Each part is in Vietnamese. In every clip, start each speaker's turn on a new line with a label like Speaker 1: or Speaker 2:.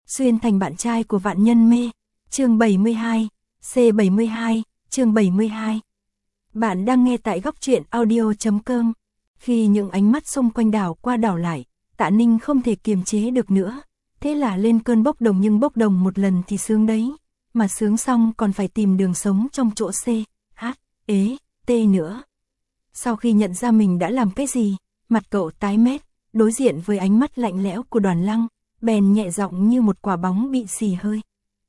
Speaker 1: xuyên thành bạn trai của vạn nhân mê. Chương 72, C72, chương 72. Bạn đang nghe tại góc truyện audio.com. Khi những ánh mắt xung quanh đảo qua đảo lại, Tạ Ninh không thể kiềm chế được nữa. Thế là lên cơn bốc đồng, nhưng bốc đồng một lần thì sướng đấy. Mà sướng xong còn phải tìm đường sống trong chỗ C, H, E, T nữa. Sau khi nhận ra mình đã làm cái gì, mặt cậu tái mét, đối diện với ánh mắt lạnh lẽo của Đoàn Lăng, bèn nhẹ giọng như một quả bóng bị xì hơi.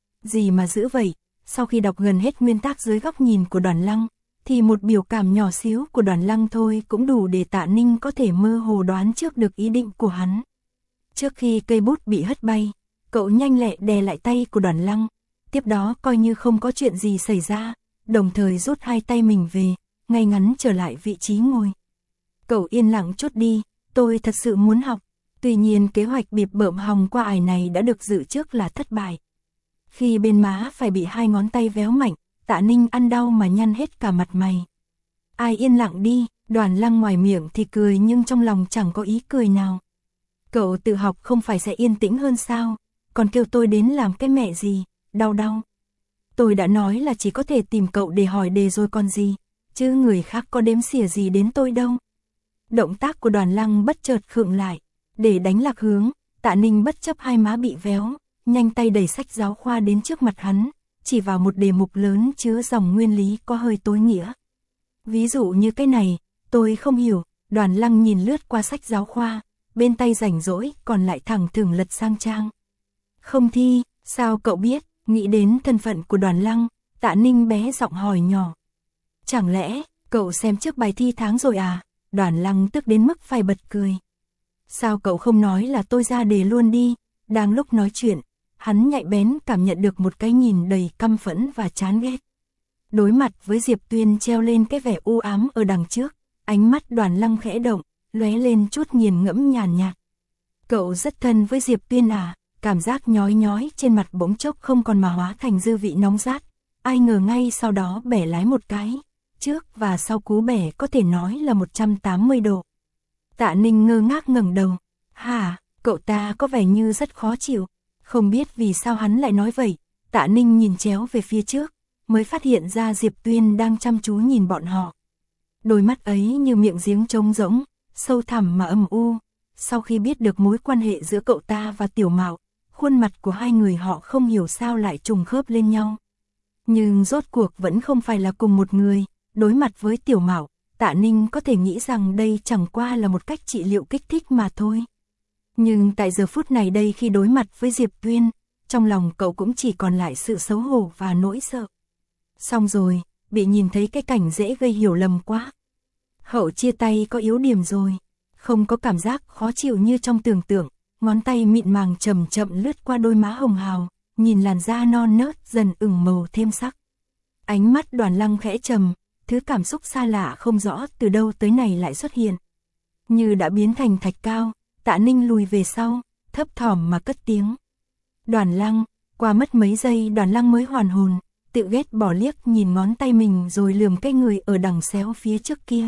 Speaker 1: Gì mà dữ vậy? Sau khi đọc gần hết nguyên tác dưới góc nhìn của Đoàn Lăng, thì một biểu cảm nhỏ xíu của Đoàn Lăng thôi cũng đủ để Tạ Ninh có thể mơ hồ đoán trước được ý định của hắn. Trước khi cây bút bị hất bay, cậu nhanh lẹ đè lại tay của Đoàn Lăng, tiếp đó coi như không có chuyện gì xảy ra, đồng thời rút hai tay mình về, ngay ngắn trở lại vị trí ngồi. Cậu yên lặng chút đi, tôi thật sự muốn học. Tuy nhiên kế hoạch bịp bợm hòng qua ải này đã được dự trước là thất bại. Khi bên má phải bị hai ngón tay véo mạnh, Tạ Ninh ăn đau mà nhăn hết cả mặt mày. Ai yên lặng đi, Đoàn Lăng ngoài miệng thì cười nhưng trong lòng chẳng có ý cười nào. Cậu tự học không phải sẽ yên tĩnh hơn sao, còn kêu tôi đến làm cái mẹ gì, đau đau. Tôi đã nói là chỉ có thể tìm cậu để hỏi đề rồi còn gì, chứ người khác có đếm xỉa gì đến tôi đâu. Động tác của Đoàn Lăng bất chợt khựng lại, để đánh lạc hướng, Tạ Ninh bất chấp hai má bị véo, nhanh tay đẩy sách giáo khoa đến trước mặt hắn, chỉ vào một đề mục lớn chứa dòng nguyên lý có hơi tối nghĩa. Ví dụ như cái này, tôi không hiểu. Đoàn Lăng nhìn lướt qua sách giáo khoa, bên tay rảnh rỗi còn lại thẳng thừng lật sang trang. Không thi, sao cậu biết? Nghĩ đến thân phận của Đoàn Lăng, Tạ Ninh bé giọng hỏi nhỏ. Chẳng lẽ, cậu xem trước bài thi tháng rồi à? Đoàn Lăng tức đến mức phải bật cười. Sao cậu không nói là tôi ra đề luôn đi? Đang lúc nói chuyện, hắn nhạy bén cảm nhận được một cái nhìn đầy căm phẫn và chán ghét. Đối mặt với Diệp Tuyên treo lên cái vẻ u ám ở đằng trước, ánh mắt Đoàn Lăng khẽ động, lóe lên chút nghiền ngẫm nhàn nhạt. Cậu rất thân với Diệp Tuyên à? Cảm giác nhói nhói trên mặt bỗng chốc không còn mà hóa thành dư vị nóng rát. Ai ngờ ngay sau đó bẻ lái một cái, trước và sau cú bẻ có thể nói là 180 độ. Tạ Ninh ngơ ngác ngẩng đầu. Hả, cậu ta có vẻ như rất khó chịu. Không biết vì sao hắn lại nói vậy. Tạ Ninh nhìn chéo về phía trước, mới phát hiện ra Diệp Tuyên đang chăm chú nhìn bọn họ. Đôi mắt ấy như miệng giếng trống rỗng, sâu thẳm mà âm u. Sau khi biết được mối quan hệ giữa cậu ta và Tiểu Mạo, khuôn mặt của hai người họ không hiểu sao lại trùng khớp lên nhau. Nhưng rốt cuộc vẫn không phải là cùng một người. Đối mặt với Tiểu Mạo, Tạ Ninh có thể nghĩ rằng đây chẳng qua là một cách trị liệu kích thích mà thôi. Nhưng tại giờ phút này đây, khi đối mặt với Diệp Tuyên, trong lòng cậu cũng chỉ còn lại sự xấu hổ và nỗi sợ. Xong rồi, bị nhìn thấy cái cảnh dễ gây hiểu lầm quá. Hậu chia tay có yếu điểm rồi, không có cảm giác khó chịu như trong tưởng tượng, ngón tay mịn màng chậm chậm lướt qua đôi má hồng hào, nhìn làn da non nớt dần ửng màu thêm sắc. Ánh mắt Đoàn Lăng khẽ trầm, thứ cảm xúc xa lạ không rõ từ đâu tới này lại xuất hiện. Như đã biến thành thạch cao, Tạ Ninh lùi về sau, thấp thỏm mà cất tiếng. Đoàn Lăng, qua mất mấy giây Đoàn Lăng mới hoàn hồn, tự ghét bỏ liếc nhìn ngón tay mình rồi lườm cái người ở đằng xéo phía trước kia.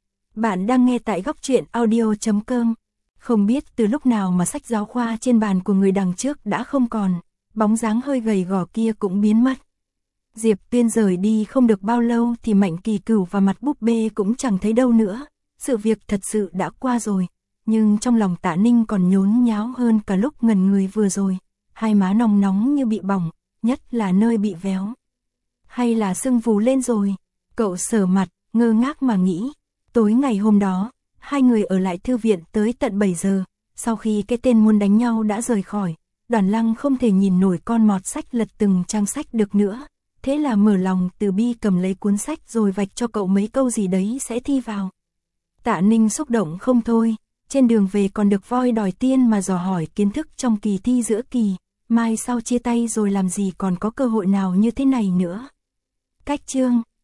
Speaker 1: Bạn đang nghe tại góc truyện audio.com. Không biết từ lúc nào mà sách giáo khoa trên bàn của người đằng trước đã không còn, bóng dáng hơi gầy gò kia cũng biến mất. Diệp Tuyên rời đi không được bao lâu thì Mạnh Kỳ Cửu và mặt búp bê cũng chẳng thấy đâu nữa. Sự việc thật sự đã qua rồi, nhưng trong lòng Tạ Ninh còn nhốn nháo hơn cả lúc ngẩn người vừa rồi. Hai má nóng nóng như bị bỏng, nhất là nơi bị véo. Hay là sưng vù lên rồi? Cậu sờ mặt, ngơ ngác mà nghĩ. Tối ngày hôm đó, hai người ở lại thư viện tới tận 7 giờ. Sau khi cái tên muốn đánh nhau đã rời khỏi, Đoàn Lăng không thể nhìn nổi con mọt sách lật từng trang sách được nữa. Thế là mở lòng từ bi cầm lấy cuốn sách rồi vạch cho cậu mấy câu gì đấy sẽ thi vào. Tạ Ninh xúc động không thôi, trên đường về còn được voi đòi tiên mà dò hỏi kiến thức trong kỳ thi giữa kỳ, mai sau chia tay rồi làm gì còn có cơ hội nào như thế này nữa. Cách chương